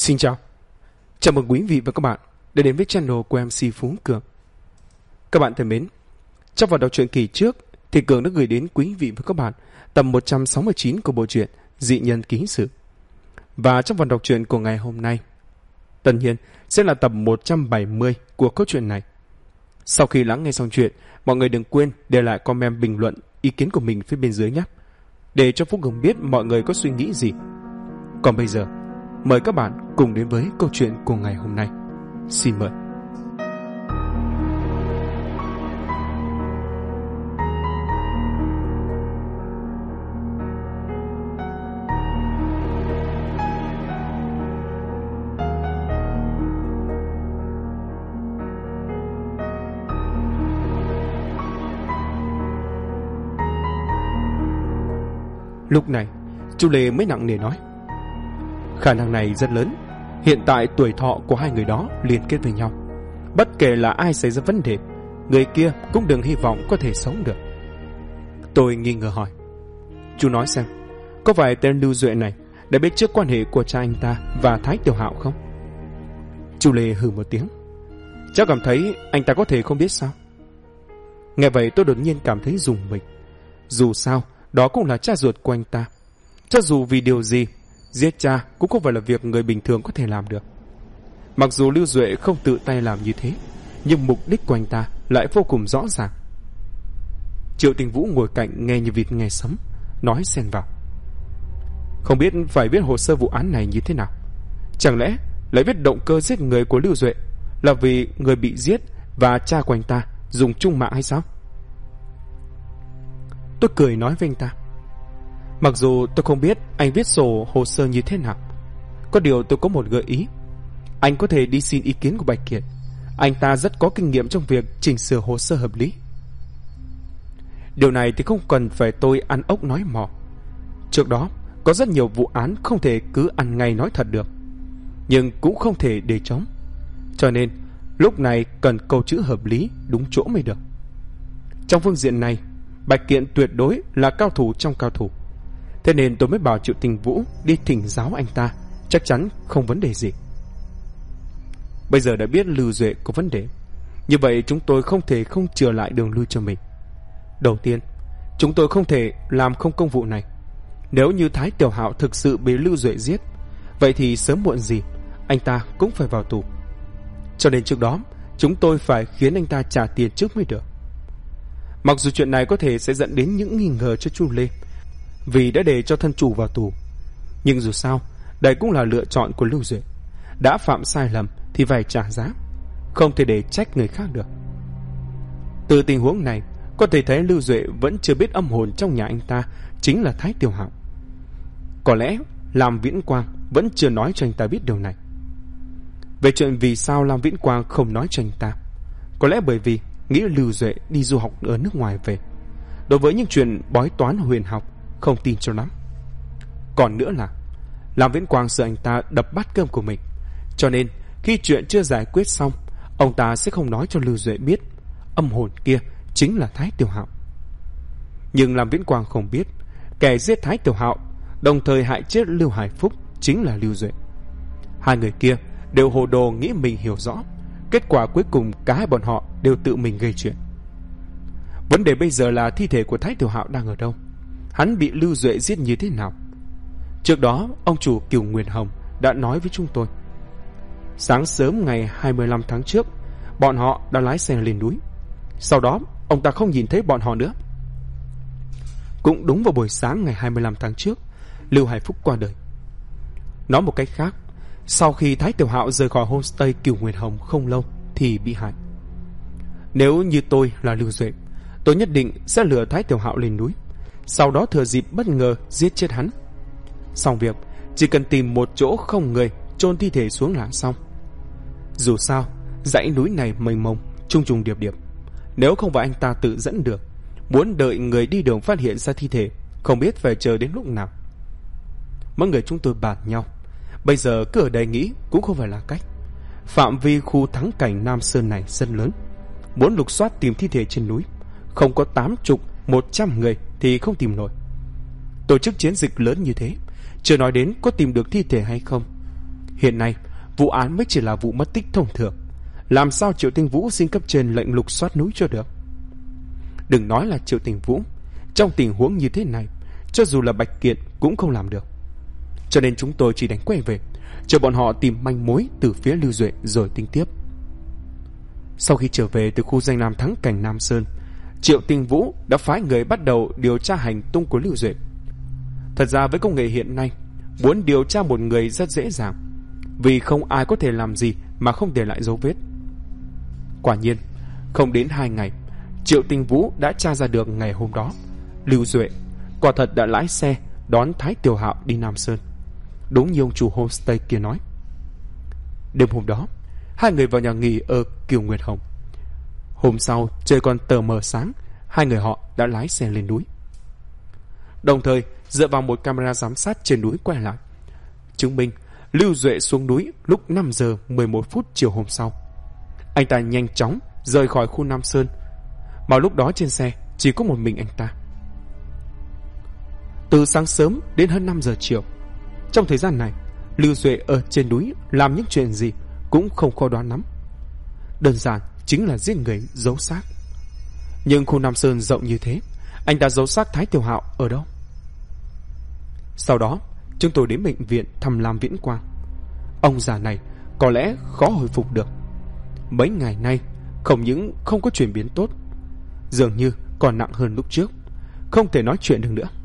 Xin chào. Chào mừng quý vị và các bạn đã đến với channel của MC Phú Cường. Các bạn thân mến, trong phần đọc truyện kỳ trước thì Cường đã gửi đến quý vị và các bạn tập 169 của bộ truyện Dị Nhân Ký Sự. Và trong phần đọc truyện của ngày hôm nay, tất nhiên sẽ là tập 170 của câu chuyện này. Sau khi lắng nghe xong chuyện, mọi người đừng quên để lại comment bình luận ý kiến của mình phía bên dưới nhé, để cho Phú Cường biết mọi người có suy nghĩ gì. Còn bây giờ, mời các bạn cùng đến với câu chuyện của ngày hôm nay. Xin mời. Lúc này, chú Lê mới nặng nề nói: khả năng này rất lớn. Hiện tại tuổi thọ của hai người đó liên kết với nhau. Bất kể là ai xảy ra vấn đề, người kia cũng đừng hy vọng có thể sống được. Tôi nghi ngờ hỏi: chú nói xem, có phải tên Lưu Duệ này đã biết trước quan hệ của cha anh ta và Thái Tiểu Hạo không? Chú Lê hừ một tiếng: cháu cảm thấy anh ta có thể không biết sao? Nghe vậy tôi đột nhiên cảm thấy rùng mình. Dù sao, đó cũng là cha ruột của anh ta. Cho dù vì điều gì, giết cha cũng không phải là việc người bình thường có thể làm được. Mặc dù Lưu Duệ không tự tay làm như thế, nhưng mục đích của anh ta lại vô cùng rõ ràng. Triệu Tình Vũ ngồi cạnh nghe như vịt nghe sấm, nói xen vào: không biết phải viết hồ sơ vụ án này như thế nào? Chẳng lẽ lại viết động cơ giết người của Lưu Duệ là vì người bị giết và cha của anh ta dùng chung mạng hay sao? Tôi cười nói với anh ta: mặc dù tôi không biết anh viết sổ hồ sơ như thế nào, có điều tôi có một gợi ý. Anh có thể đi xin ý kiến của Bạch Kiệt. Anh ta rất có kinh nghiệm trong việc chỉnh sửa hồ sơ hợp lý. Điều này thì không cần phải tôi ăn ốc nói mò. Trước đó có rất nhiều vụ án không thể cứ ăn ngay nói thật được, nhưng cũng không thể để trống. Cho nên lúc này cần câu chữ hợp lý đúng chỗ mới được. Trong phương diện này, Bạch Kiện tuyệt đối là cao thủ trong cao thủ. Thế nên tôi mới bảo Triệu Tình Vũ đi thỉnh giáo anh ta, chắc chắn không vấn đề gì. Bây giờ đã biết Lưu Duệ có vấn đề, như vậy chúng tôi không thể không chừa lại đường lui cho mình. Đầu tiên, chúng tôi không thể làm không công vụ này. Nếu như Thái Tiểu Hạo thực sự bị Lưu Duệ giết, vậy thì sớm muộn gì anh ta cũng phải vào tù. Cho nên trước đó chúng tôi phải khiến anh ta trả tiền trước mới được. Mặc dù chuyện này có thể sẽ dẫn đến những nghi ngờ cho Chu Lê, vì đã để cho thân chủ vào tù, nhưng dù sao đây cũng là lựa chọn của Lưu Duệ. Đã phạm sai lầm thì phải trả giá, không thể để trách người khác được. Từ tình huống này có thể thấy Lưu Duệ vẫn chưa biết âm hồn trong nhà anh ta chính là Thái Tiểu Hạo. Có lẽ Lam Viễn Quang vẫn chưa nói cho anh ta biết điều này. Về chuyện vì sao Lam Viễn Quang không nói cho anh ta, có lẽ bởi vì nghĩ Lưu Duệ đi du học ở nước ngoài về, đối với những chuyện bói toán huyền học không tin cho lắm. Còn nữa là Lam Viễn Quang sợ anh ta đập bát cơm của mình, cho nên khi chuyện chưa giải quyết xong, ông ta sẽ không nói cho Lưu Duệ biết âm hồn kia chính là Thái Tiểu Hạo. Nhưng Lam Viễn Quang không biết kẻ giết Thái Tiểu Hạo đồng thời hại chết Lưu Hải Phúc chính là Lưu Duệ. Hai người kia đều hồ đồ nghĩ mình hiểu rõ, kết quả cuối cùng cả hai bọn họ đều tự mình gây chuyện. Vấn đề bây giờ là thi thể của Thái Tiểu Hạo đang ở đâu, hắn bị Lưu Duệ giết như thế nào. Trước đó ông chủ Kiều Nguyên Hồng đã nói với chúng tôi, sáng sớm ngày 25 tháng trước bọn họ đã lái xe lên núi. Sau đó ông ta không nhìn thấy bọn họ nữa. Cũng đúng vào buổi sáng ngày 25 tháng trước, Lưu Hải Phúc qua đời. Nói một cách khác, sau khi Thái Tiểu Hạo rời khỏi homestay Kiều Nguyên Hồng không lâu thì bị hại. Nếu như tôi là Lưu Duệ, tôi nhất định sẽ lừa Thái Tiểu Hạo lên núi, sau đó thừa dịp bất ngờ giết chết hắn. Xong việc, chỉ cần tìm một chỗ không người chôn thi thể xuống là xong. Dù sao dãy núi này mênh mông, trùng trùng điệp điệp, nếu không phải anh ta tự dẫn được, muốn đợi người đi đường phát hiện ra thi thể, không biết phải chờ đến lúc nào. Mọi người chúng tôi bàn nhau, bây giờ cứ ở đây nghĩ cũng không phải là cách. Phạm vi khu thắng cảnh Nam Sơn này rất lớn, muốn lục soát tìm thi thể trên núi, không có 80, 100 người thì không tìm nổi. Tổ chức chiến dịch lớn như thế, chưa nói đến có tìm được thi thể hay không. Hiện nay vụ án mới chỉ là vụ mất tích thông thường, làm sao Triệu Tinh Vũ xin cấp trên lệnh lục soát núi cho được? Đừng nói là Triệu Tinh Vũ, trong tình huống như thế này, cho dù là Bạch Kiện cũng không làm được. Cho nên chúng tôi chỉ đánh quay về, chờ bọn họ tìm manh mối từ phía Lưu Duệ rồi tính tiếp. Sau khi trở về từ khu danh lam thắng cảnh Nam Sơn, Triệu Tinh Vũ đã phái người bắt đầu điều tra hành tung của Lưu Duệ. Thật ra với công nghệ hiện nay, muốn điều tra một người rất dễ dàng, vì không ai có thể làm gì mà không để lại dấu vết. Quả nhiên, không đến 2 ngày, Triệu Tinh Vũ đã tra ra được ngày hôm đó Lưu Duệ quả thật đã lái xe đón Thái Tiểu Hạo đi Nam Sơn, đúng như ông chủ homestay kia nói. Đêm hôm đó, hai người vào nhà nghỉ ở Kiều Nguyệt Hồng. Hôm sau, trời còn tờ mờ sáng, hai người họ đã lái xe lên núi. Đồng thời, dựa vào một camera giám sát trên núi quay lại, chứng minh Lưu Duệ xuống núi lúc 5 giờ 11 phút chiều hôm sau. Anh ta nhanh chóng rời khỏi khu Nam Sơn, mà lúc đó trên xe chỉ có một mình anh ta. Từ sáng sớm đến hơn 5 giờ chiều, trong thời gian này, Lưu Duệ ở trên núi làm những chuyện gì cũng không khó đoán lắm. Đơn giản chính là giết người giấu xác. Nhưng khu Nam Sơn rộng như thế, anh ta giấu xác Thái Tiểu Hạo ở đâu? Sau đó, chúng tôi đến bệnh viện thăm Lam Viễn Quang. Ông già này có lẽ khó hồi phục được. Mấy ngày nay, không những không có chuyển biến tốt, dường như còn nặng hơn lúc trước, không thể nói chuyện được nữa.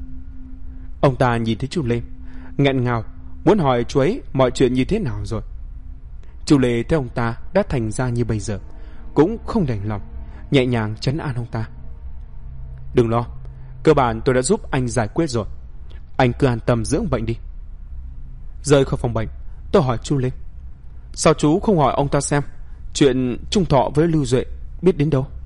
Ông ta nhìn thấy chú Lê, nghẹn ngào muốn hỏi chú ấy mọi chuyện như thế nào rồi. Chú Lê thấy ông ta đã thành ra như bây giờ, cũng không đành lòng, nhẹ nhàng trấn an ông ta. Đừng lo, cơ bản tôi đã giúp anh giải quyết rồi, anh cứ an tâm dưỡng bệnh đi. Rời khỏi phòng bệnh, tôi hỏi chú Lê, sao chú không hỏi ông ta xem chuyện Trung Thọ với Lưu Duệ biết đến đâu?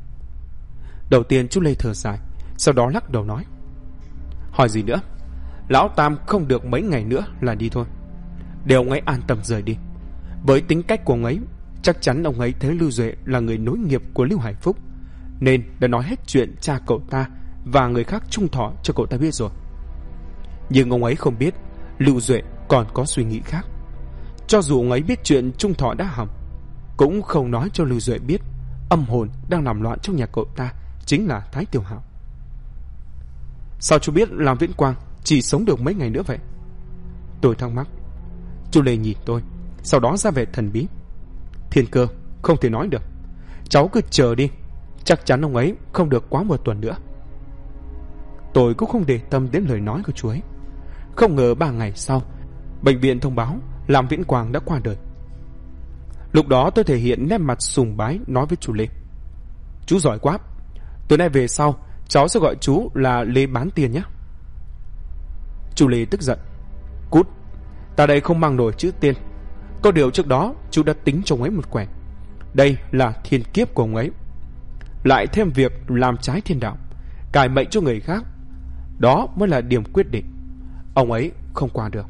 Đầu tiên chú Lê thở dài, sau đó lắc đầu nói, hỏi gì nữa, lão Tam không được mấy ngày nữa là đi thôi, để ông ấy an tâm rời đi. Với tính cách của ông ấy, chắc chắn ông ấy thấy Lưu Duệ là người nối nghiệp của Lưu Hải Phúc, nên đã nói hết chuyện cha cậu ta và người khác Trung Thọ cho cậu ta biết rồi. Nhưng ông ấy không biết Lưu Duệ còn có suy nghĩ khác. Cho dù ông ấy biết chuyện Trung Thọ đã hỏng, cũng không nói cho Lưu Duệ biết âm hồn đang làm loạn trong nhà cậu ta chính là Thái Tiểu Hạo. Sao chú biết Lam Viễn Quang chỉ sống được mấy ngày nữa vậy? Tôi thắc mắc. Chú Lê nhìn tôi, sau đó ra vẻ thần bí. Thiên cơ, không thể nói được, cháu cứ chờ đi, chắc chắn ông ấy không được quá 1 tuần nữa. Tôi cũng không để tâm đến lời nói của chú ấy. Không ngờ 3 ngày sau, bệnh viện thông báo Lam Viễn Quang đã qua đời. Lúc đó tôi thể hiện nét mặt sùng bái, nói với chú Lê, chú giỏi quá, từ nay về sau cháu sẽ gọi chú là Lê Bán Tiền nhé. Chú Lê tức giận, cút, ta đây không mang nổi chữ Tiên. Có điều trước đó chú đã tính cho ông ấy một quẻ, đây là thiên kiếp của ông ấy, lại thêm việc làm trái thiên đạo, cải mệnh cho người khác, đó mới là điểm quyết định. Ông ấy không qua được.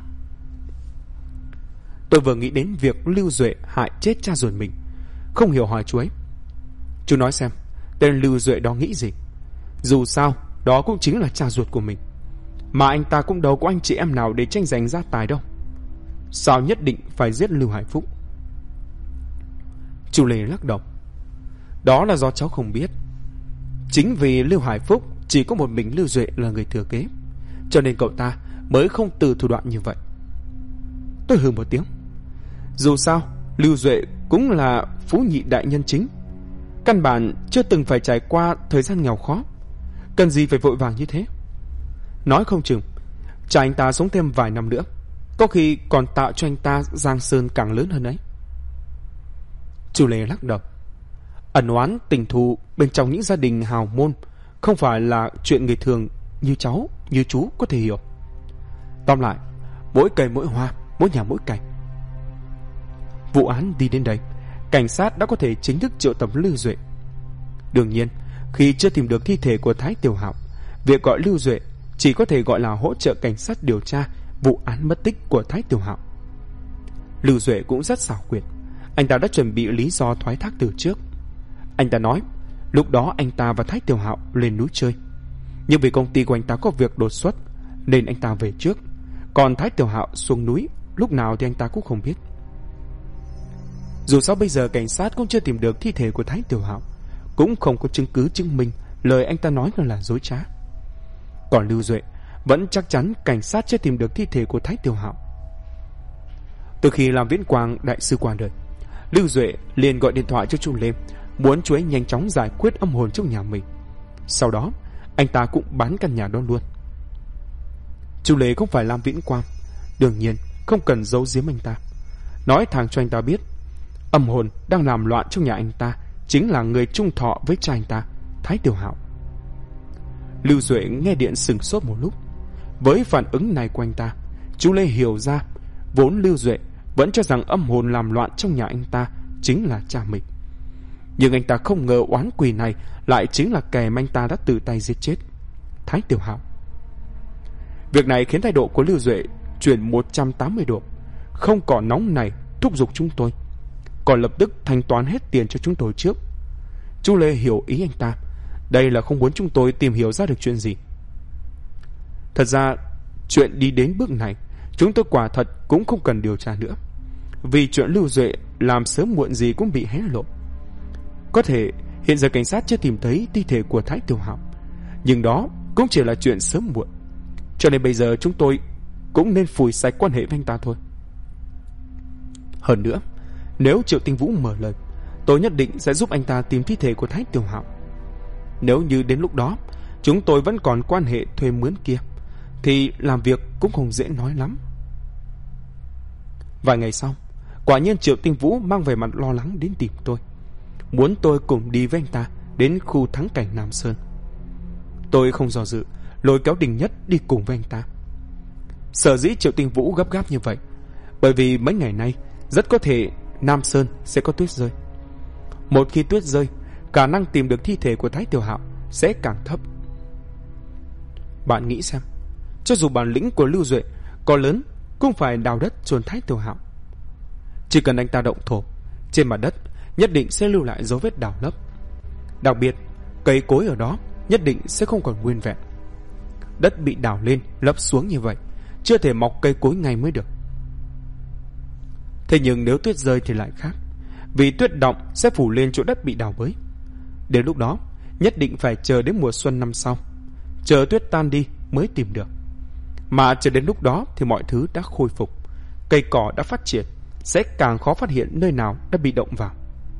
Tôi vừa nghĩ đến việc Lưu Duệ hại chết cha ruột mình, không hiểu hỏi chú ấy, chú nói xem tên Lưu Duệ đó nghĩ gì? Dù sao đó cũng chính là cha ruột của mình, mà anh ta cũng đâu có anh chị em nào để tranh giành gia tài đâu, sao nhất định phải giết Lưu Hải Phúc? Chú Lê lắc đầu, đó là do cháu không biết. Chính vì Lưu Hải Phúc chỉ có một mình Lưu Duệ là người thừa kế, cho nên cậu ta mới không từ thủ đoạn như vậy. Tôi hừ một tiếng. Dù sao Lưu Duệ cũng là phú nhị đại nhân chính, căn bản chưa từng phải trải qua thời gian nghèo khó, cần gì phải vội vàng như thế. Nói không chừng cha anh ta sống thêm vài năm nữa, có khi còn tạo cho anh ta giang sơn càng lớn hơn ấy. Chú Lê lắc đầu. Ẩn oán tình thù bên trong những gia đình hào môn không phải là chuyện người thường như cháu, như chú có thể hiểu. Tóm lại, mỗi cây mỗi hoa, mỗi nhà mỗi cảnh. Vụ án đi đến đây, cảnh sát đã có thể chính thức triệu tập Lưu Duệ. Đương nhiên, khi chưa tìm được thi thể của Thái Tiểu Hạo, việc gọi Lưu Duệ chỉ có thể gọi là hỗ trợ cảnh sát điều tra vụ án mất tích của Thái Tiểu Hạo. Lưu Duệ cũng rất xảo quyệt, anh ta đã chuẩn bị lý do thoái thác từ trước. Anh ta nói lúc đó anh ta và Thái Tiểu Hạo lên núi chơi, nhưng vì công ty của anh ta có việc đột xuất nên anh ta về trước, còn Thái Tiểu Hạo xuống núi lúc nào thì anh ta cũng không biết. Dù sao bây giờ cảnh sát cũng chưa tìm được thi thể của Thái Tiểu Hạo, cũng không có chứng cứ chứng minh lời anh ta nói là dối trá. Còn Lưu Duệ vẫn chắc chắn cảnh sát chưa tìm được thi thể của Thái Tiểu Hạo. Từ khi làm Viễn Quang đại sư qua đời, Lưu Duệ liền gọi điện thoại cho Chu Lê, muốn chú ấy nhanh chóng giải quyết âm hồn trong nhà mình. Sau đó anh ta cũng bán căn nhà đó luôn. Chu Lê không phải làm Viễn Quang, đương nhiên không cần giấu giếm anh ta, nói thẳng cho anh ta biết âm hồn đang làm loạn trong nhà anh ta chính là người chung thọ với cha anh ta, Thái Tiểu Hạo. Lưu Duệ nghe điện sừng sốt một lúc. Với phản ứng này của anh ta, Chu Lê hiểu ra vốn Lưu Duệ vẫn cho rằng âm hồn làm loạn trong nhà anh ta chính là cha mình, nhưng anh ta không ngờ oán quỷ này lại chính là kẻ mà anh ta đã tự tay giết chết, Thái Tiểu Hạo. Việc này khiến thái độ của Lưu Duệ chuyển 180 độ, không còn nóng này thúc giục chúng tôi, còn lập tức thanh toán hết tiền cho chúng tôi trước. Chu Lê hiểu ý anh ta, đây là không muốn chúng tôi tìm hiểu ra được chuyện gì. Thật ra chuyện đi đến bước này, chúng tôi quả thật cũng không cần điều tra nữa, vì chuyện Lưu Duệ làm sớm muộn gì cũng bị hé lộ. Có thể hiện giờ cảnh sát chưa tìm thấy thi thể của Thái Tiểu Hạo, nhưng đó cũng chỉ là chuyện sớm muộn, cho nên bây giờ chúng tôi cũng nên phủi sạch quan hệ với anh ta thôi. Hơn nữa, nếu Triệu Tinh Vũ mở lời, tôi nhất định sẽ giúp anh ta tìm thi thể của Thái Tiểu Hạo. Nếu như đến lúc đó chúng tôi vẫn còn quan hệ thuê mướn kia, thì làm việc cũng không dễ nói lắm. Vài ngày sau, quả nhiên Triệu Tinh Vũ mang về mặt lo lắng đến tìm tôi, muốn tôi cùng đi với anh ta đến khu thắng cảnh Nam Sơn. Tôi không do dự, lôi kéo Đình Nhất đi cùng với anh ta. Sở dĩ Triệu Tinh Vũ gấp gáp như vậy, bởi vì mấy ngày nay rất có thể Nam Sơn sẽ có tuyết rơi. Một khi tuyết rơi, khả năng tìm được thi thể của Thái Tiểu Hạo sẽ càng thấp. Bạn nghĩ xem, cho dù bản lĩnh của Lưu Duệ có lớn, cũng phải đào đất chôn Thái Tiểu Hạo. Chỉ cần anh ta động thổ, trên mặt đất nhất định sẽ lưu lại dấu vết đào lấp. Đặc biệt, cây cối ở đó nhất định sẽ không còn nguyên vẹn. Đất bị đào lên lấp xuống như vậy, chưa thể mọc cây cối ngay mới được. Thế nhưng nếu tuyết rơi thì lại khác, vì tuyết động sẽ phủ lên chỗ đất bị đào bới. Đến lúc đó nhất định phải chờ đến mùa xuân năm sau, chờ tuyết tan đi mới tìm được. Mà chờ đến lúc đó thì mọi thứ đã khôi phục, cây cỏ đã phát triển, sẽ càng khó phát hiện nơi nào đã bị động vào.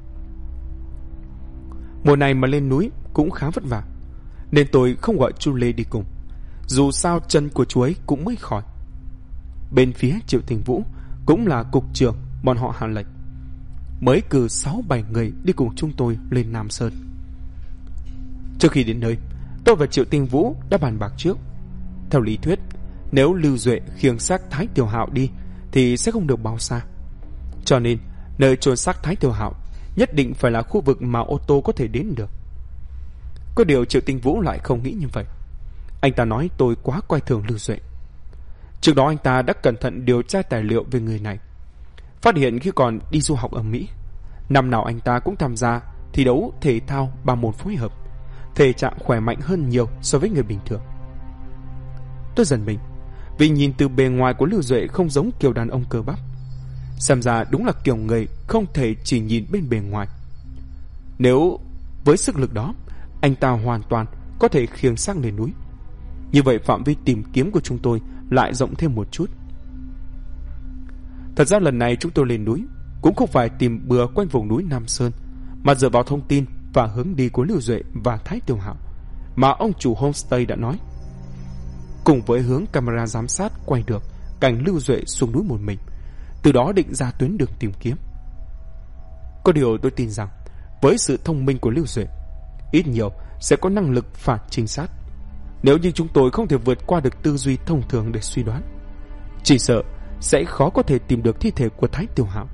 Mùa này mà lên núi cũng khá vất vả, nên tôi không gọi Chu Lê đi cùng, dù sao chân của chú ấy cũng mới khỏi. Bên phía Triệu Tinh Vũ cũng là cục trưởng bọn họ hạ lệnh, mới cử 6-7 người đi cùng chúng tôi lên Nam Sơn. Trước khi đến nơi, tôi và Triệu Tinh Vũ đã bàn bạc trước. Theo lý thuyết, nếu Lưu Duệ khiêng xác Thái Tiểu Hạo đi thì sẽ không được bao xa, cho nên nơi chôn xác Thái Tiểu Hạo nhất định phải là khu vực mà ô tô có thể đến được. Có điều Triệu Tinh Vũ lại không nghĩ như vậy. Anh ta nói tôi quá coi thường Lưu Duệ. Trước đó anh ta đã cẩn thận điều tra tài liệu về người này, phát hiện khi còn đi du học ở Mỹ, năm nào anh ta cũng tham gia thi đấu thể thao 3 môn phối hợp, thể trạng khỏe mạnh hơn nhiều so với người bình thường. Tôi giật mình, vì nhìn từ bề ngoài của Lưu Duệ không giống kiểu đàn ông cơ bắp, xem ra đúng là kiểu người không thể chỉ nhìn bên bề ngoài. Nếu với sức lực đó, anh ta hoàn toàn có thể khiêng xác lên núi, như vậy phạm vi tìm kiếm của chúng tôi lại rộng thêm một chút. Thật ra lần này chúng tôi lên núi cũng không phải tìm bừa quanh vùng núi Nam Sơn, mà dựa vào thông tin và hướng đi của Lưu Duệ và Thái Tiểu Hạo mà ông chủ homestay đã nói, cùng với hướng camera giám sát quay được cảnh Lưu Duệ xuống núi một mình, từ đó định ra tuyến đường tìm kiếm. Có điều tôi tin rằng với sự thông minh của Lưu Duệ, ít nhiều sẽ có năng lực phản trinh sát. Nếu như chúng tôi không thể vượt qua được tư duy thông thường để suy đoán, chỉ sợ sẽ khó có thể tìm được thi thể của Thái Tiểu Hạo.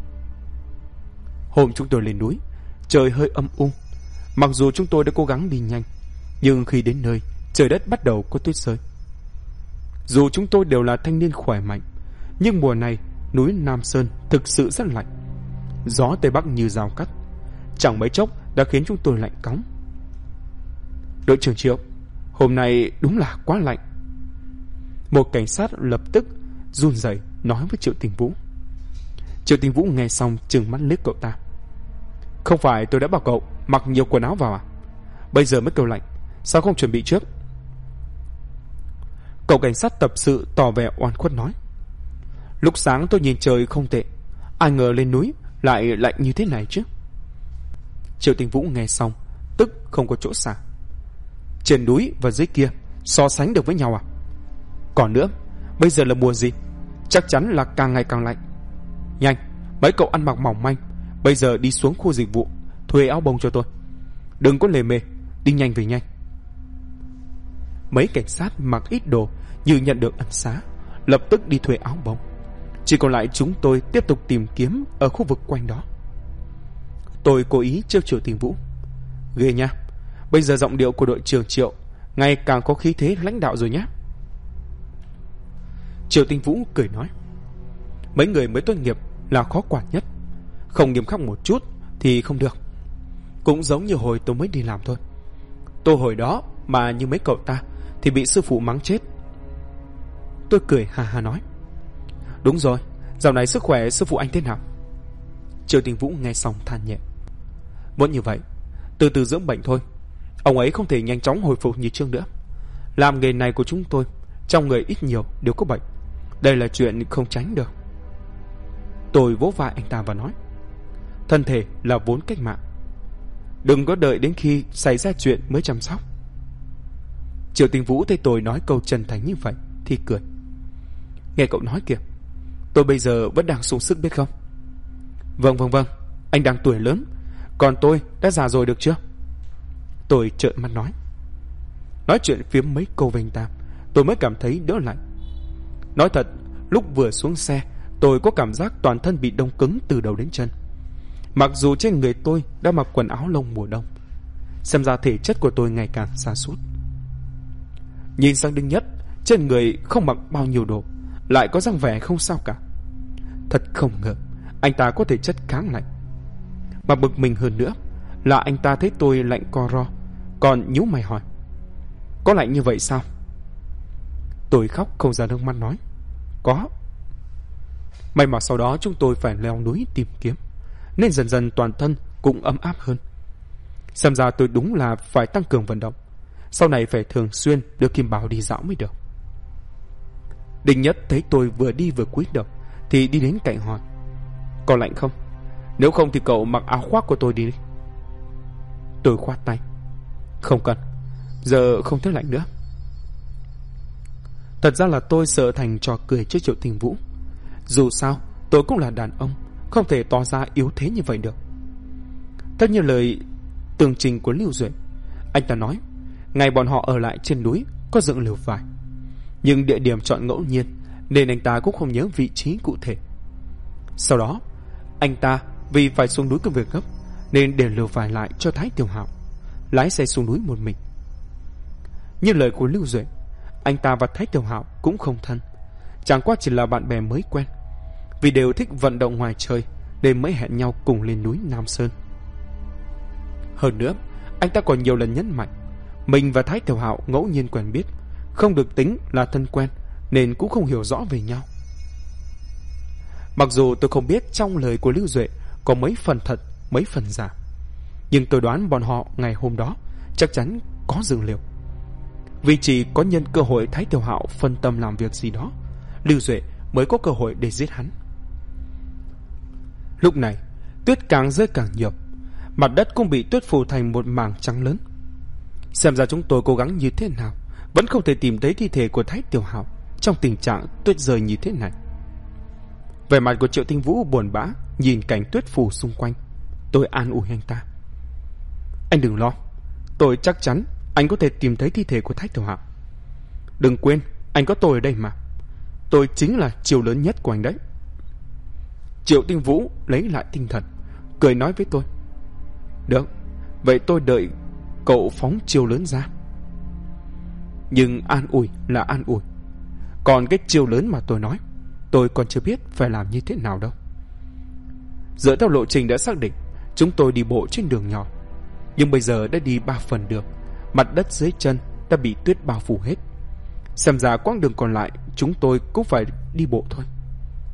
Hôm chúng tôi lên núi, trời hơi âm u. Mặc dù chúng tôi đã cố gắng đi nhanh, nhưng khi đến nơi, trời đất bắt đầu có tuyết rơi. Dù chúng tôi đều là thanh niên khỏe mạnh, nhưng mùa này núi Nam Sơn thực sự rất lạnh. Gió Tây Bắc như dao cắt, chẳng mấy chốc đã khiến chúng tôi lạnh cóng. Đội trưởng Triệu, hôm nay đúng là quá lạnh. Một cảnh sát lập tức run rẩy nói với Triệu Tinh Vũ. Triệu Tinh Vũ nghe xong trừng mắt liếc cậu ta. Không phải tôi đã bảo cậu mặc nhiều quần áo vào à? Bây giờ mới kêu lạnh, sao không chuẩn bị trước? Cậu cảnh sát tập sự tỏ vẻ oan khuất nói. Lúc sáng tôi nhìn trời không tệ, ai ngờ lên núi lại lạnh như thế này chứ. Triệu Tinh Vũ nghe xong tức không có chỗ xả. Trên núi và dưới kia so sánh được với nhau à? Còn nữa, bây giờ là mùa gì? Chắc chắn là càng ngày càng lạnh. Nhanh, mấy cậu ăn mặc mỏng manh, bây giờ đi xuống khu dịch vụ thuê áo bông cho tôi. Đừng có lề mề, đi nhanh về nhanh. Mấy cảnh sát mặc ít đồ như nhận được ân xá, lập tức đi thuê áo bông. Chỉ còn lại chúng tôi tiếp tục tìm kiếm ở khu vực quanh đó. Tôi cố ý trêu Triệu Tinh Vũ. Ghê nha, bây giờ giọng điệu của đội trưởng Triệu ngày càng có khí thế lãnh đạo rồi nhé. Triệu Tinh Vũ cười nói. Mấy người mới tốt nghiệp là khó quản nhất, không nghiêm khắc một chút thì không được. Cũng giống như hồi tôi mới đi làm thôi. Tôi hồi đó mà như mấy cậu ta thì bị sư phụ mắng chết. Tôi cười hà hà nói. Đúng rồi, dạo này sức khỏe sư phụ anh thế nào? Triệu Tinh Vũ nghe xong than nhẹ. Vẫn như vậy, từ từ dưỡng bệnh thôi. Ông ấy không thể nhanh chóng hồi phục như trước nữa. Làm nghề này của chúng tôi, trong người ít nhiều đều có bệnh. Đây là chuyện không tránh được. Tôi vỗ vai anh ta và nói. Thân thể là vốn cách mạng, đừng có đợi đến khi xảy ra chuyện mới chăm sóc. Triệu Tinh Vũ thấy tôi nói câu chân thành như vậy thì cười. Nghe cậu nói kìa, tôi bây giờ vẫn đang sung sức biết không? Vâng, anh đang tuổi lớn, còn tôi đã già rồi được chưa? Tôi trợn mắt nói. Nói chuyện phiếm mấy câu với anh ta, tôi mới cảm thấy đỡ lạnh. Nói thật, lúc vừa xuống xe, tôi có cảm giác toàn thân bị đông cứng từ đầu đến chân. Mặc dù trên người tôi đã mặc quần áo lông mùa đông, xem ra thể chất của tôi ngày càng sa sút. Nhìn sang Đinh Nhất, trên người không mặc bao nhiêu đồ, lại có dáng vẻ không sao cả. Thật không ngờ anh ta có thể chất kháng lạnh. Mà bực mình hơn nữa là anh ta thấy tôi lạnh co ro, còn nhíu mày hỏi. Có lạnh như vậy sao? Tôi khóc không ra nước mắt nói. Có. May mà sau đó chúng tôi phải leo núi tìm kiếm, nên dần dần toàn thân cũng ấm áp hơn. Xem ra tôi đúng là phải tăng cường vận động. Sau này phải thường xuyên đưa Kim Bảo đi dạo mới được. Đinh Nhất thấy tôi vừa đi vừa cúi đầu thì đi đến cạnh hỏi. Có lạnh không? Nếu không thì cậu mặc áo khoác của tôi đi. Tôi khoát tay. Không cần, giờ không thấy lạnh nữa. Thật ra là tôi sợ thành trò cười trước Triệu Tinh Vũ. Dù sao tôi cũng là đàn ông, không thể tỏ ra yếu thế như vậy được. Tất như lời tường trình của Lưu Duệ, anh ta nói ngày bọn họ ở lại trên núi có dựng lều vải, nhưng địa điểm chọn ngẫu nhiên nên anh ta cũng không nhớ vị trí cụ thể. Sau đó anh ta vì phải xuống núi công việc gấp nên để lều vải lại cho Thái Tiểu Hạo, lái xe xuống núi một mình. Như lời của Lưu Duệ, anh ta và Thái Tiểu Hạo cũng không thân, chẳng qua chỉ là bạn bè mới quen. Vì đều thích vận động ngoài trời nên mới hẹn nhau cùng lên núi Nam Sơn. Hơn nữa, anh ta còn nhiều lần nhấn mạnh mình và Thái Tiểu Hạo ngẫu nhiên quen biết, không được tính là thân quen, nên cũng không hiểu rõ về nhau. Mặc dù tôi không biết trong lời của Lưu Duệ có mấy phần thật, mấy phần giả, nhưng tôi đoán bọn họ ngày hôm đó chắc chắn có dựng lều. Vì chỉ có nhân cơ hội Thái Tiểu Hạo phân tâm làm việc gì đó, Lưu Duệ mới có cơ hội để giết hắn. Lúc này tuyết càng rơi càng nhiều, mặt đất cũng bị tuyết phủ thành một mảng trắng lớn. Xem ra chúng tôi cố gắng như thế nào vẫn không thể tìm thấy thi thể của Thái Tiểu Hạo trong tình trạng tuyết rơi như thế này. Vẻ mặt của Triệu Tinh Vũ buồn bã nhìn cảnh tuyết phủ xung quanh. Tôi an ủi anh ta. Anh đừng lo, tôi chắc chắn anh có thể tìm thấy thi thể của Thái Tiểu Hạo. Đừng quên, anh có tôi ở đây mà. Tôi chính là chiều lớn nhất của anh đấy. Triệu Tinh Vũ lấy lại tinh thần, cười nói với tôi. Được, vậy tôi đợi cậu phóng chiều lớn ra. Nhưng an ủi là an ủi, còn cái chiều lớn mà tôi nói, tôi còn chưa biết phải làm như thế nào đâu. Dựa theo lộ trình đã xác định, chúng tôi đi bộ trên đường nhỏ, nhưng bây giờ đã đi 3 phần đường, mặt đất dưới chân đã bị tuyết bao phủ hết. Xem ra quãng đường còn lại chúng tôi cũng phải đi bộ thôi.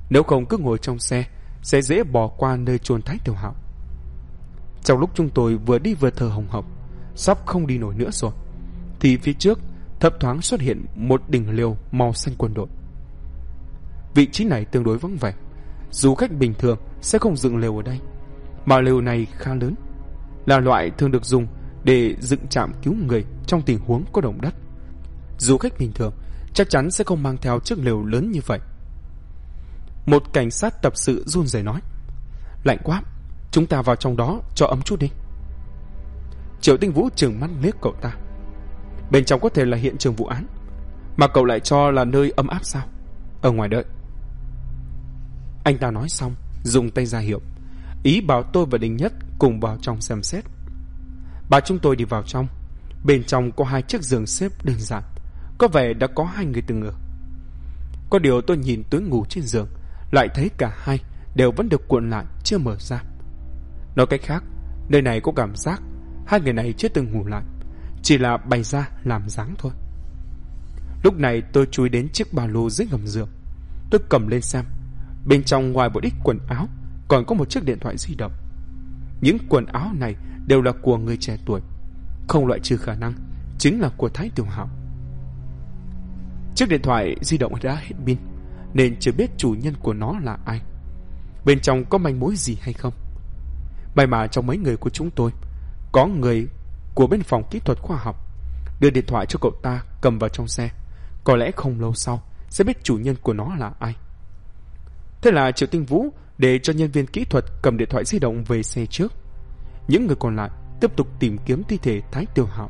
Nếu không cứ ngồi trong xe sẽ dễ bỏ qua nơi chôn Thái Tiểu Hạo. Trong lúc chúng tôi vừa đi vừa thở hồng hộc, sắp không đi nổi nữa rồi, thì phía trước thấp thoáng xuất hiện một đỉnh lều màu xanh quân đội. Vị trí này tương đối vắng vẻ, du khách bình thường sẽ không dựng lều ở đây, mà lều này khá lớn, là loại thường được dùng để dựng trạm cứu người trong tình huống có động đất. Du khách bình thường chắc chắn sẽ không mang theo chiếc lều lớn như vậy. Một cảnh sát tập sự run rẩy nói: "Lạnh quá, chúng ta vào trong đó cho ấm chút đi." Triệu Tinh Vũ trừng mắt liếc cậu ta. "Bên trong có thể là hiện trường vụ án, mà cậu lại cho là nơi ấm áp sao? Ở ngoài đợi." Anh ta nói xong dùng tay ra hiệu, ý bảo tôi và Đinh Nhất cùng vào trong xem xét. Bà chúng tôi đi vào trong. Bên trong có 2 chiếc giường xếp đơn giản, có vẻ đã có 2 người từng ở. Có điều tôi nhìn túi ngủ trên giường, lại thấy cả 2 đều vẫn được cuộn lại, chưa mở ra. Nói cách khác, nơi này có cảm giác 2 người này chưa từng ngủ lại, chỉ là bày ra làm dáng thôi. Lúc này tôi chú ý đến chiếc ba lô dưới gầm giường. Tôi cầm lên xem. Bên trong ngoài một ít quần áo còn có một chiếc điện thoại di động. Những quần áo này đều là của người trẻ tuổi, không loại trừ khả năng chính là của Thái Tiểu Hạo. Chiếc điện thoại di động đã hết pin, nên chưa biết chủ nhân của nó là ai, bên trong có manh mối gì hay không. May mà trong mấy người của chúng tôi có người của bên phòng kỹ thuật khoa học, đưa điện thoại cho cậu ta cầm vào trong xe. Có lẽ không lâu sau sẽ biết chủ nhân của nó là ai. Thế là Triệu Tinh Vũ để cho nhân viên kỹ thuật cầm điện thoại di động về xe trước. Những người còn lại tiếp tục tìm kiếm thi thể Thái Tiểu Hạo.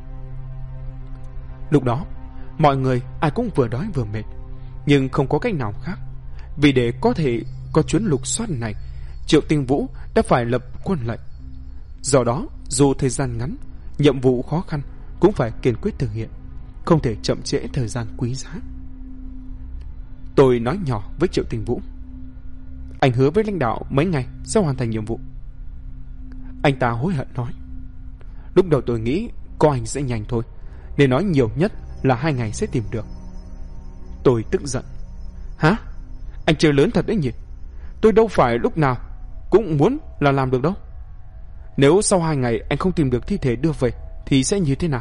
Lúc đó mọi người ai cũng vừa đói vừa mệt, nhưng không có cách nào khác, vì để có thể có chuyến lục soát này, Triệu Tinh Vũ đã phải lập quân lệnh. Do đó dù thời gian ngắn, nhiệm vụ khó khăn cũng phải kiên quyết thực hiện, không thể chậm trễ thời gian quý giá. Tôi nói nhỏ với Triệu Tinh Vũ: "Anh hứa với lãnh đạo mấy ngày sẽ hoàn thành nhiệm vụ." Anh ta hối hận nói: "Lúc đầu tôi nghĩ có anh sẽ nhanh thôi, nên nói nhiều nhất là 2 ngày sẽ tìm được." Tôi tức giận: "Hả? Anh chơi lớn thật đấy nhỉ? Tôi đâu phải lúc nào cũng muốn là làm được đâu. Nếu sau 2 ngày anh không tìm được thi thể đưa về thì sẽ như thế nào?"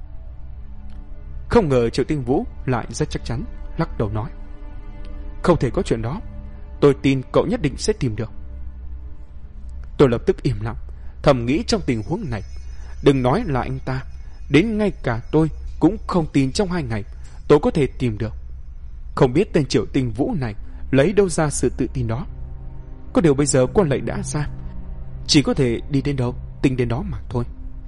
Không ngờ Triệu Tinh Vũ lại rất chắc chắn, lắc đầu nói: "Không thể có chuyện đó. Tôi tin cậu nhất định sẽ tìm được." Tôi lập tức im lặng, thầm nghĩ trong tình huống này, đừng nói là anh ta, đến ngay cả tôi cũng không tin trong 2 ngày tôi có thể tìm được. Không biết tên Triệu Tinh Vũ này lấy đâu ra sự tự tin đó. Có điều bây giờ quân lệnh đã ra, chỉ có thể đi đến đâu tính đến đó mà thôi.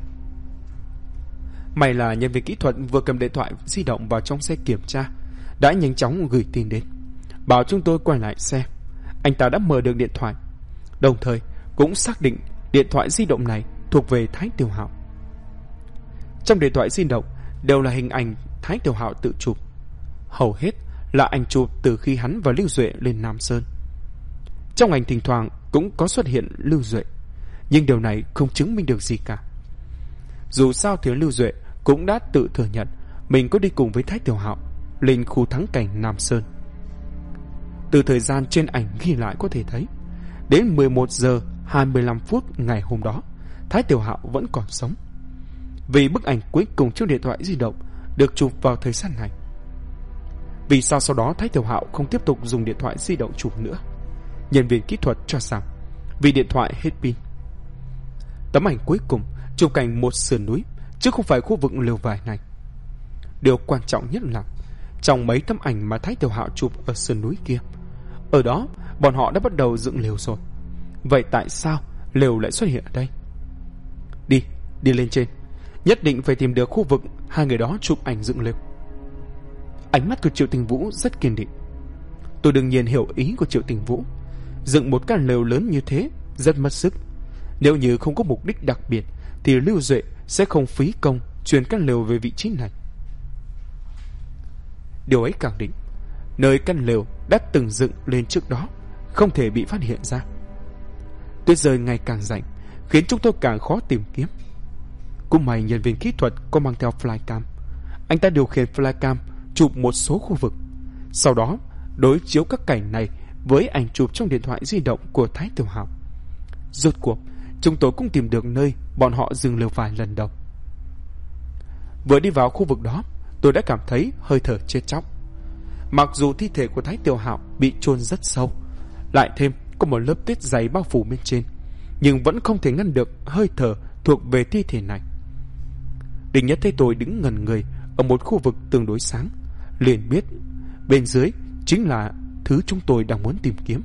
May là nhân viên kỹ thuật vừa cầm điện thoại di động vào trong xe kiểm tra, đã nhanh chóng gửi tin đến, bảo chúng tôi quay lại xe. Anh ta đã mở được điện thoại, đồng thời cũng xác định điện thoại di động này thuộc về Thái Tiểu Hạo. Trong điện thoại di động đều là hình ảnh Thái Tiểu Hạo tự chụp, hầu hết là ảnh chụp từ khi hắn và Lưu Duệ lên Nam Sơn. Trong ảnh thỉnh thoảng cũng có xuất hiện Lưu Duệ, nhưng điều này không chứng minh được gì cả. Dù sao thì Lưu Duệ cũng đã tự thừa nhận mình có đi cùng với Thái Tiểu Hạo lên khu thắng cảnh Nam Sơn. Từ thời gian trên ảnh ghi lại có thể thấy, đến 11 giờ 25 phút ngày hôm đó, Thái Tiểu Hạo vẫn còn sống. Vì bức ảnh cuối cùng trên điện thoại di động được chụp vào thời gian này. Vì sao sau đó Thái Tiểu Hạo không tiếp tục dùng điện thoại di động chụp nữa? Nhân viên kỹ thuật cho rằng vì điện thoại hết pin. Tấm ảnh cuối cùng chụp cảnh một sườn núi, chứ không phải khu vực lều vải này. Điều quan trọng nhất là trong mấy tấm ảnh mà Thái Tiểu Hạo chụp ở sườn núi kia, ở đó bọn họ đã bắt đầu dựng lều rồi. Vậy tại sao lều lại xuất hiện ở đây? Đi lên trên, nhất định phải tìm được khu vực 2 người đó chụp ảnh dựng lều. Ánh mắt của Triệu Tinh Vũ rất kiên định. Tôi đương nhiên hiểu ý của Triệu Tinh Vũ. Dựng một căn lều lớn như thế rất mất sức. Nếu như không có mục đích đặc biệt thì Lưu Duệ sẽ không phí công chuyển căn lều về vị trí này. Điều ấy khẳng định nơi căn lều đã từng dựng lên trước đó không thể bị phát hiện ra. Tuyết rơi ngày càng rảnh, khiến chúng tôi càng khó tìm kiếm. Cũng may nhân viên kỹ thuật có mang theo flycam. Anh ta điều khiển flycam chụp một số khu vực, sau đó đối chiếu các cảnh này với ảnh chụp trong điện thoại di động của Thái Tiểu Hạo. Rốt cuộc, chúng tôi cũng tìm được nơi bọn họ dừng lều vải lần đầu. Vừa đi vào khu vực đó, tôi đã cảm thấy hơi thở chết chóc. Mặc dù thi thể của Thái Tiểu Hạo bị chôn rất sâu, lại thêm có một lớp tuyết dày bao phủ bên trên, nhưng vẫn không thể ngăn được hơi thở thuộc về thi thể này. Đinh Nhất thấy tôi đứng ngẩn người ở một khu vực tương đối sáng, liền biết bên dưới chính là thứ chúng tôi đang muốn tìm kiếm.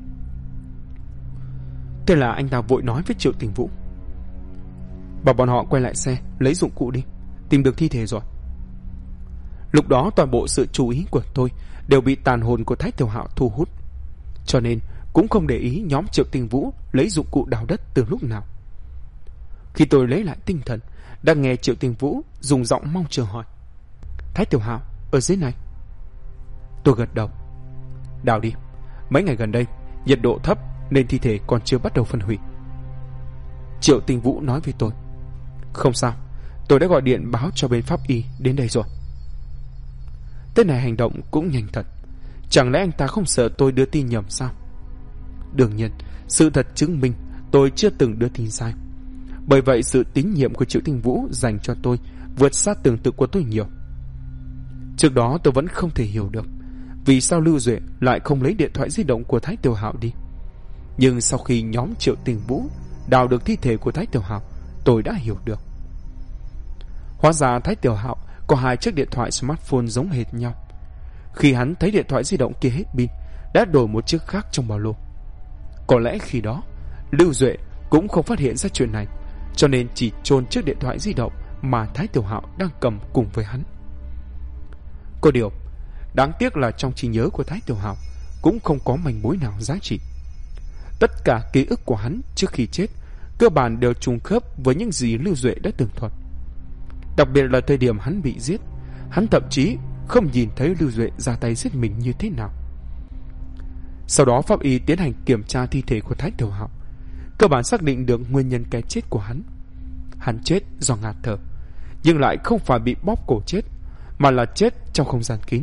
Thế là anh ta vội nói với Triệu Tình Vũ: bảo bọn họ quay lại xe, lấy dụng cụ đi, tìm được thi thể rồi. Lúc đó toàn bộ sự chú ý của tôi đều bị tàn hồn của Thái Tiểu Hạo thu hút, cho nên cũng không để ý nhóm Triệu Tình Vũ lấy dụng cụ đào đất từ lúc nào. Khi tôi lấy lại tinh thần, đang nghe Triệu Tình Vũ dùng giọng mong chờ hỏi: Thái Tiểu Hạo ở dưới này? Tôi gật đầu. Đào đi, mấy ngày gần đây nhiệt độ thấp nên thi thể còn chưa bắt đầu phân hủy. Triệu Tình Vũ nói với tôi: không sao, tôi đã gọi điện báo cho bên pháp y đến đây rồi. Tên này hành động cũng nhanh thật. Chẳng lẽ anh ta không sợ tôi đưa tin nhầm sao? Đương nhiên, sự thật chứng minh tôi chưa từng đưa tin sai. Bởi vậy sự tín nhiệm của Triệu Tình Vũ dành cho tôi vượt xa tưởng tượng của tôi nhiều. Trước đó tôi vẫn không thể hiểu được vì sao Lưu Duệ lại không lấy điện thoại di động của Thái Tiểu Hạo đi. Nhưng sau khi nhóm Triệu Tình Vũ đào được thi thể của Thái Tiểu Hạo, tôi đã hiểu được. Hóa ra Thái Tiểu Hạo có 2 chiếc điện thoại smartphone giống hệt nhau. Khi hắn thấy điện thoại di động kia hết pin, đã đổi một chiếc khác trong ba lô. Có lẽ khi đó Lưu Duệ cũng không phát hiện ra chuyện này, cho nên chỉ chôn chiếc điện thoại di động mà Thái Tiểu Hạo đang cầm cùng với hắn. Có điều đáng tiếc là trong trí nhớ của Thái Tiểu Hạo cũng không có manh mối nào giá trị. Tất cả ký ức của hắn trước khi chết cơ bản đều trùng khớp với những gì Lưu Duệ đã tường thuật. Đặc biệt là thời điểm hắn bị giết, hắn thậm chí không nhìn thấy Lưu Duệ ra tay giết mình như thế nào. Sau đó pháp y tiến hành kiểm tra thi thể của Thái Tiểu Hạo, cơ bản xác định được nguyên nhân cái chết của hắn. Hắn chết do ngạt thở, nhưng lại không phải bị bóp cổ chết, mà là chết trong không gian kín.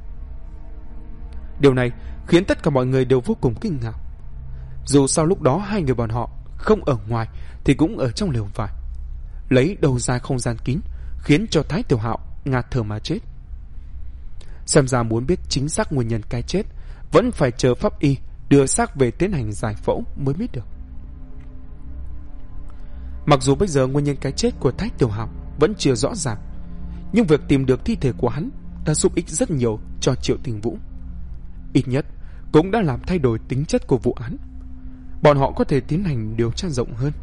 Điều này khiến tất cả mọi người đều vô cùng kinh ngạc. Dù sao lúc đó 2 người bọn họ không ở ngoài thì cũng ở trong lều vải, lấy đầu ra không gian kín khiến cho Thái Tiểu Hạo ngạt thở mà chết. Xem ra muốn biết chính xác nguyên nhân cái chết, vẫn phải chờ pháp y đưa xác về tiến hành giải phẫu mới biết được. Mặc dù bây giờ nguyên nhân cái chết của Thái Tiểu Hạo vẫn chưa rõ ràng, nhưng việc tìm được thi thể của hắn đã giúp ích rất nhiều cho Triệu Tình Vũ. Ít nhất cũng đã làm thay đổi tính chất của vụ án. Bọn họ có thể tiến hành điều tra rộng hơn.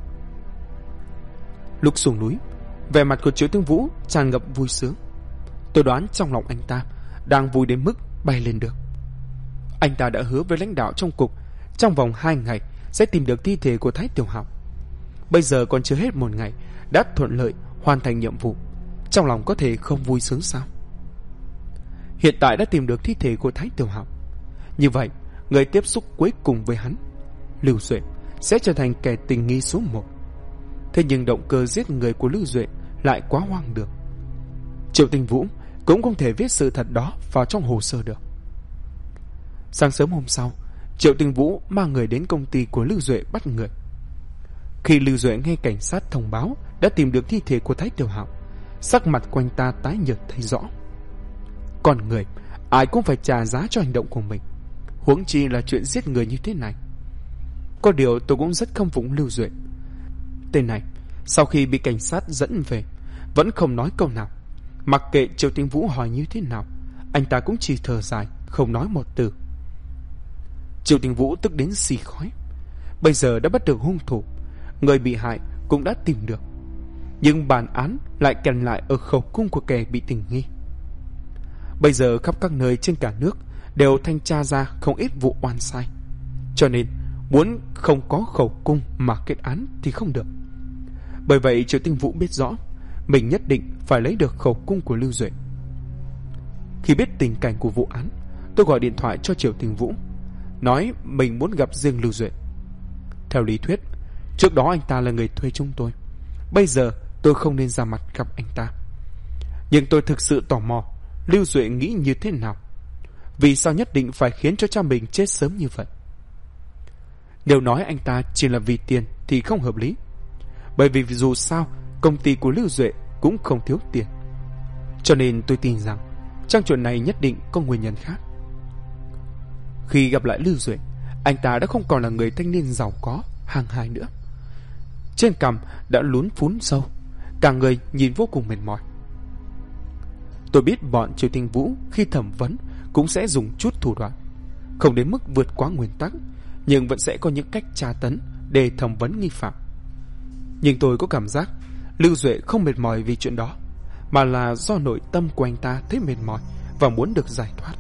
Lúc xuống núi, vẻ mặt của Triệu Tình Vũ tràn ngập vui sướng. Tôi đoán trong lòng anh ta đang vui đến mức bay lên được. Anh ta đã hứa với lãnh đạo trong cục trong vòng 2 ngày sẽ tìm được thi thể của Thái Tiểu Hạo. Bây giờ còn chưa hết 1 ngày đã thuận lợi hoàn thành nhiệm vụ, trong lòng có thể không vui sướng sao? Hiện tại đã tìm được thi thể của Thái Tiểu Hạo, như vậy người tiếp xúc cuối cùng với hắn, Lưu Duệ, sẽ trở thành kẻ tình nghi số 1. Thế nhưng động cơ giết người của Lưu Duệ lại quá hoang đường. Triệu Tình Vũ cũng không thể viết sự thật đó vào trong hồ sơ được. Sáng sớm hôm sau, Triệu Tình Vũ mang người đến công ty của Lưu Duệ bắt người. Khi Lưu Duệ nghe cảnh sát thông báo đã tìm được thi thể của Thái Tiểu Hạo, sắc mặt của anh ta tái nhợt thấy rõ. Con người ai cũng phải trả giá cho hành động của mình, huống chi là chuyện giết người như thế này. Có điều tôi cũng rất khâm phục Lưu Duệ. Tên này sau khi bị cảnh sát dẫn về vẫn không nói câu nào. Mặc kệ Triệu Tình Vũ hỏi như thế nào, anh ta cũng chỉ thở dài, không nói một từ. Triệu Tình Vũ tức đến xì khói. Bây giờ đã bắt được hung thủ, người bị hại cũng đã tìm được, nhưng bản án lại kèn lại ở khẩu cung của kẻ bị tình nghi. Bây giờ khắp các nơi trên cả nước đều thanh tra ra không ít vụ oan sai, cho nên muốn không có khẩu cung mà kết án thì không được. Bởi vậy Triệu Tình Vũ biết rõ mình nhất định phải lấy được khẩu cung của Lưu Duệ. Khi biết tình cảnh của vụ án, tôi gọi điện thoại cho Triệu Tình Vũ, nói mình muốn gặp riêng Lưu Duệ. Theo lý thuyết, trước đó anh ta là người thuê chúng tôi, bây giờ tôi không nên ra mặt gặp anh ta. Nhưng tôi thực sự tò mò Lưu Duệ nghĩ như thế nào. vì sao nhất định phải khiến cho cha mình chết sớm như vậy? Nếu nói anh ta chỉ là vì tiền thì không hợp lý. Bởi vì dù sao, công ty của Lưu Duệ cũng không thiếu tiền. Cho nên tôi tin rằng trong chuyện này nhất định có nguyên nhân khác. Khi gặp lại Lưu Duệ, anh ta đã không còn là người thanh niên giàu có, hăng hái nữa. Trên cằm đã lún phún sâu, cả người nhìn vô cùng mệt mỏi. Tôi biết bọn Triệu Tinh Vũ khi thẩm vấn cũng sẽ dùng chút thủ đoạn, không đến mức vượt quá nguyên tắc, nhưng vẫn sẽ có những cách tra tấn để thẩm vấn nghi phạm. Nhưng tôi có cảm giác Lưu Duệ không mệt mỏi vì chuyện đó, mà là do nội tâm của anh ta thấy mệt mỏi và muốn được giải thoát.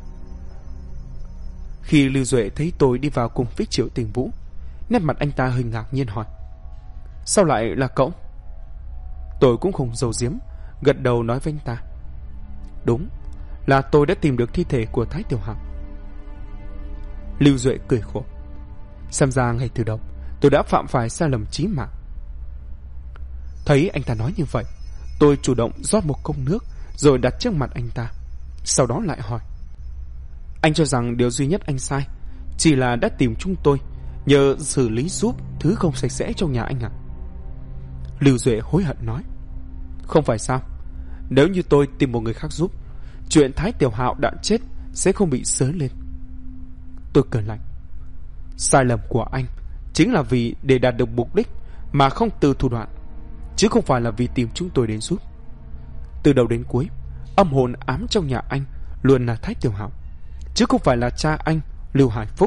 Khi Lưu Duệ thấy tôi đi vào cùng với Triệu Tinh Vũ, nét mặt anh ta hơi ngạc nhiên hỏi: sao lại là cậu? Tôi cũng không giấu giếm, gật đầu nói với anh ta: đúng, là tôi đã tìm được thi thể của Thái Tiểu Hằng. Lưu Duệ cười khổ: xem ra ngay từ đầu tôi đã phạm phải sai lầm chí mạng. Thấy anh ta nói như vậy, tôi chủ động rót một cốc nước rồi đặt trước mặt anh ta. Sau đó lại hỏi: anh cho rằng điều duy nhất anh sai chỉ là đã tìm chúng tôi nhờ xử lý giúp thứ không sạch sẽ trong nhà anh à? Lưu Duệ hối hận nói: không phải sao? Nếu như tôi tìm một người khác giúp, chuyện Thái Tiểu Hạo đã chết sẽ không bị sới lên. Tôi cười lạnh: sai lầm của anh chính là vì để đạt được mục đích mà không từ thủ đoạn, chứ không phải là vì tìm chúng tôi đến giúp. Từ đầu đến cuối, âm hồn ám trong nhà anh luôn là Thái Tiểu Hạo, chứ không phải là cha anh Lưu Hải Phúc.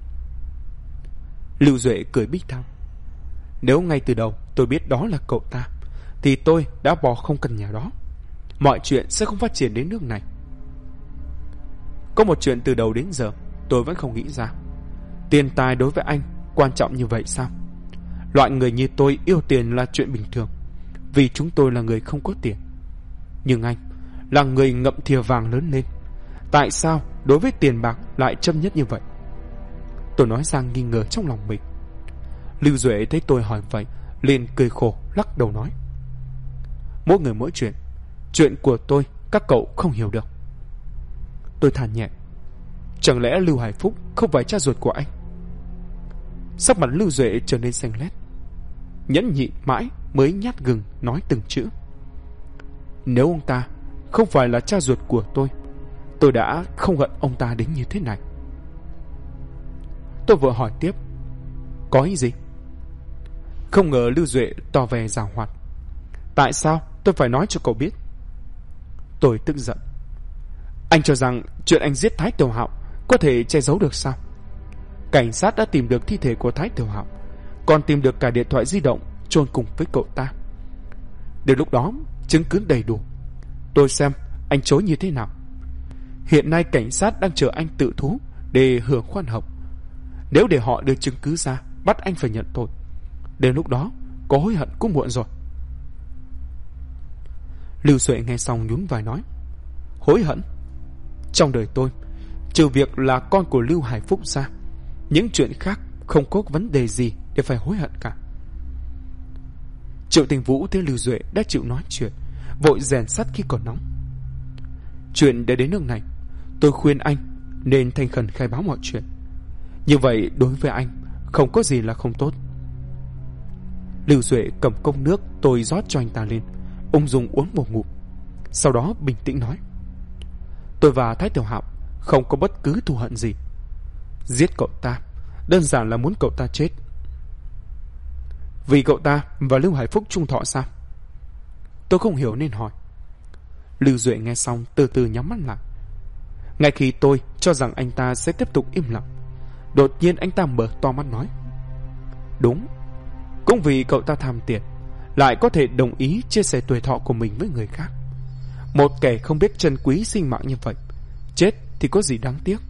Lưu Duệ cười bích thao: nếu ngay từ đầu tôi biết đó là cậu ta thì tôi đã bỏ không căn nhà đó, mọi chuyện sẽ không phát triển đến nước này. Có một chuyện từ đầu đến giờ tôi vẫn không nghĩ ra: tiền tài đối với anh quan trọng như vậy sao? Loại người như tôi yêu tiền là chuyện bình thường, vì chúng tôi là người không có tiền. Nhưng anh là người ngậm thìa vàng lớn lên, tại sao đối với tiền bạc lại châm nhất như vậy? Tôi nói ra nghi ngờ trong lòng mình. Lưu Duệ thấy tôi hỏi vậy liền cười khổ lắc đầu nói: mỗi người mỗi chuyện, chuyện của tôi các cậu không hiểu được. Tôi than nhẹ: chẳng lẽ Lưu Hải Phúc không phải cha ruột của anh? Sắc mặt Lưu Duệ trở nên xanh lét, nhẫn nhịn mãi mới nhát gừng nói từng chữ: nếu ông ta không phải là cha ruột của tôi đã không hận ông ta đến như thế này. Tôi vội hỏi tiếp: có ý gì? Không ngờ Lưu Duệ tỏ vẻ giảo hoạt: tại sao tôi phải nói cho cậu biết? Tôi tức giận: anh cho rằng chuyện anh giết Thái Tiểu Hạo có thể che giấu được sao? Cảnh sát đã tìm được thi thể của Thái Tiểu Hạo, còn tìm được cả điện thoại di động chôn cùng với cậu ta. Đến lúc đó chứng cứ đầy đủ, tôi xem anh chối như thế nào. Hiện nay cảnh sát đang chờ anh tự thú để hưởng khoan hồng. Nếu để họ đưa chứng cứ ra bắt anh phải nhận tội, đến lúc đó có hối hận cũng muộn rồi. Lưu Duệ nghe xong nhún vai nói: hối hận? Trong đời tôi, trừ việc là con của Lưu Hải Phúc ra, những chuyện khác không có vấn đề gì để phải hối hận cả. Triệu Tinh Vũ thấy Lưu Duệ đã chịu nói chuyện, vội rèn sắt khi còn nóng. Chuyện đã đến nước này, tôi khuyên anh nên thành khẩn khai báo mọi chuyện. Như vậy đối với anh không có gì là không tốt. Lưu Duệ cầm cốc nước tôi rót cho anh ta lên, ung dung uống một ngụm. Sau đó bình tĩnh nói: tôi và Thái Tiểu Hạo không có bất cứ thù hận gì. Giết cậu ta đơn giản là muốn cậu ta chết. Vì cậu ta và Lưu Hải Phúc chung thọ sao? Tôi không hiểu nên hỏi. Lưu Duệ nghe xong từ từ nhắm mắt lại. Ngay khi tôi cho rằng anh ta sẽ tiếp tục im lặng, đột nhiên anh ta mở to mắt nói: đúng, cũng vì cậu ta tham tiền lại có thể đồng ý chia sẻ tuổi thọ của mình với người khác. Một kẻ không biết trân quý sinh mạng như vậy, chết thì có gì đáng tiếc.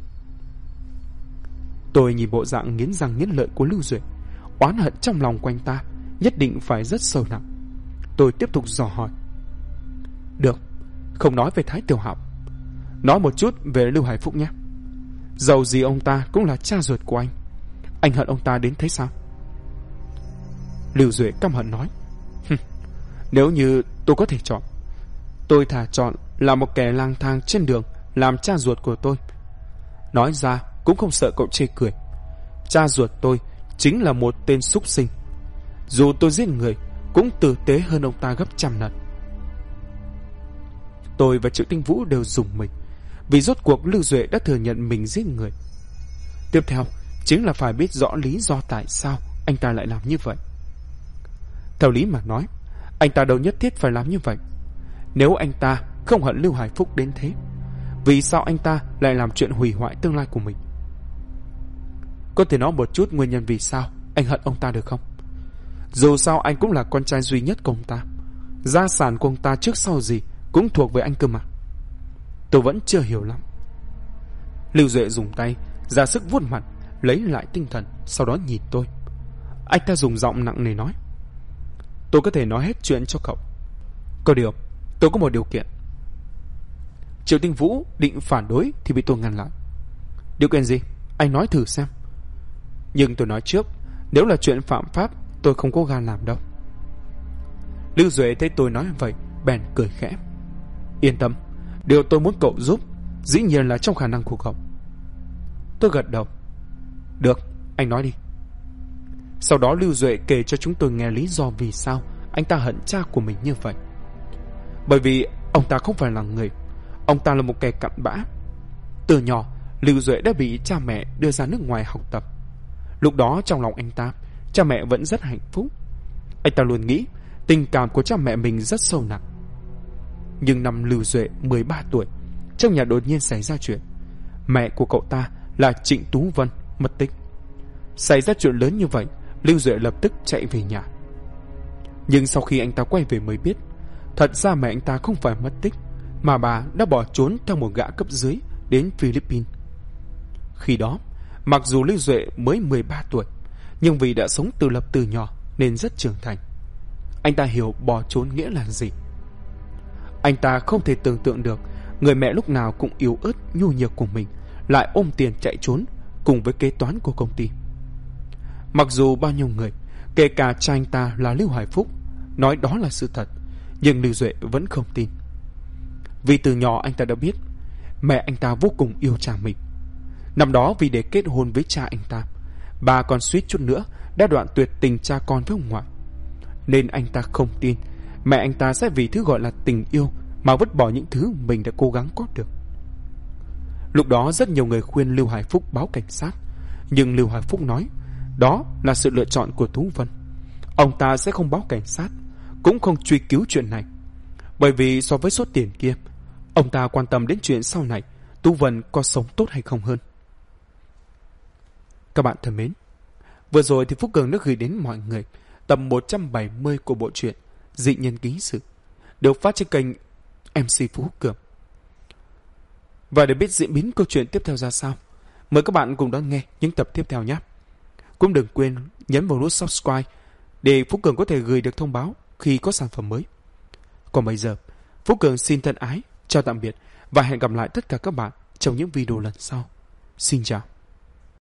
Tôi nhìn bộ dạng nghiến răng nghiến lợi của Lưu Duệ, oán hận trong lòng của anh ta nhất định phải rất sâu nặng. Tôi tiếp tục dò hỏi: được, không nói về Thái Tiểu Hạo, nói một chút về Lưu Hải Phúc nhé. Dầu gì ông ta cũng là cha ruột của anh hận ông ta đến thế sao? Lưu Duệ căm hận nói: nếu như tôi có thể chọn, tôi thà chọn là một kẻ lang thang trên đường làm cha ruột của tôi. nói ra cũng không sợ cậu chê cười. Cha ruột tôi chính là một tên súc sinh. Dù tôi giết người cũng tử tế hơn ông ta gấp trăm lần. Tôi và Triệu Tinh Vũ đều rùng mình, vì rốt cuộc Lưu Duệ đã thừa nhận mình giết người. Tiếp theo chính là phải biết rõ lý do tại sao anh ta lại làm như vậy. Theo lý mà nói, anh ta đâu nhất thiết phải làm như vậy. Nếu anh ta không hận Lưu Hải Phúc đến thế, vì sao anh ta lại làm chuyện hủy hoại tương lai của mình? Có thể nói một chút nguyên nhân vì sao anh hận ông ta được không? Dù sao anh cũng là con trai duy nhất của ông ta. Gia sản của ông ta trước sau gì cũng thuộc về anh cơ mà. Tôi vẫn chưa hiểu lắm. Lưu Duệ dùng tay ra sức vuốt mặt, lấy lại tinh thần, sau đó nhìn tôi. Anh ta dùng giọng nặng nề nói: tôi có thể nói hết chuyện cho cậu. Có điều tôi có một điều kiện. Triệu Tinh Vũ định phản đối thì bị tôi ngăn lại. Điều kiện gì? Anh nói thử xem. Nhưng tôi nói trước, nếu là chuyện phạm pháp, tôi không có gan làm đâu. Lưu Duệ thấy tôi nói vậy, bèn cười khẽ. Yên tâm, điều tôi muốn cậu giúp dĩ nhiên là trong khả năng của cậu. Tôi gật đầu. Được, anh nói đi. Sau đó Lưu Duệ kể cho chúng tôi nghe lý do vì sao anh ta hận cha của mình như vậy. Bởi vì ông ta không phải là người, ông ta là một kẻ cặn bã. Từ nhỏ, Lưu Duệ đã bị cha mẹ đưa ra nước ngoài học tập. Lúc đó trong lòng anh ta, cha mẹ vẫn rất hạnh phúc. Anh ta luôn nghĩ tình cảm của cha mẹ mình rất sâu nặng. Nhưng năm Lưu Duệ 13 tuổi, trong nhà đột nhiên xảy ra chuyện. Mẹ của cậu ta là Trịnh Tú Vân mất tích. Xảy ra chuyện lớn như vậy, Lưu Duệ lập tức chạy về nhà. Nhưng sau khi anh ta quay về mới biết, thật ra mẹ anh ta không phải mất tích, mà bà đã bỏ trốn theo một gã cấp dưới đến Philippines. Khi đó, mặc dù Lưu Duệ mới 13 tuổi, nhưng vì đã sống tự lập từ nhỏ nên rất trưởng thành. Anh ta hiểu bỏ trốn nghĩa là gì. Anh ta không thể tưởng tượng được người mẹ lúc nào cũng yếu ớt nhu nhược của mình lại ôm tiền chạy trốn cùng với kế toán của công ty. Mặc dù bao nhiêu người, kể cả cha anh ta là Lưu Hải Phúc, nói đó là sự thật, nhưng Lưu Duệ vẫn không tin. Vì từ nhỏ anh ta đã biết mẹ anh ta vô cùng yêu cha mình. Năm đó vì để kết hôn với cha anh ta, bà còn suýt chút nữa đã đoạn tuyệt tình cha con với ông ngoại. Nên anh ta không tin mẹ anh ta sẽ vì thứ gọi là tình yêu mà vứt bỏ những thứ mình đã cố gắng có được. Lúc đó rất nhiều người khuyên Lưu Hải Phúc báo cảnh sát, nhưng Lưu Hải Phúc nói đó là sự lựa chọn của Tú Vân. Ông ta sẽ không báo cảnh sát, cũng không truy cứu chuyện này. Bởi vì so với số tiền kia, ông ta quan tâm đến chuyện sau này Tú Vân có sống tốt hay không hơn. Các bạn thân mến, vừa rồi thì Phúc Cường đã gửi đến mọi người tập 170 của bộ truyện Dị Nhân Ký Sự, được phát trên kênh MC Phúc Cường. Và để biết diễn biến câu chuyện tiếp theo ra sao, mời các bạn cùng đón nghe những tập tiếp theo nhé. Cũng đừng quên nhấn vào nút subscribe để Phúc Cường có thể gửi được thông báo khi có sản phẩm mới. Còn bây giờ, Phúc Cường xin thân ái chào tạm biệt và hẹn gặp lại tất cả các bạn trong những video lần sau. Xin chào.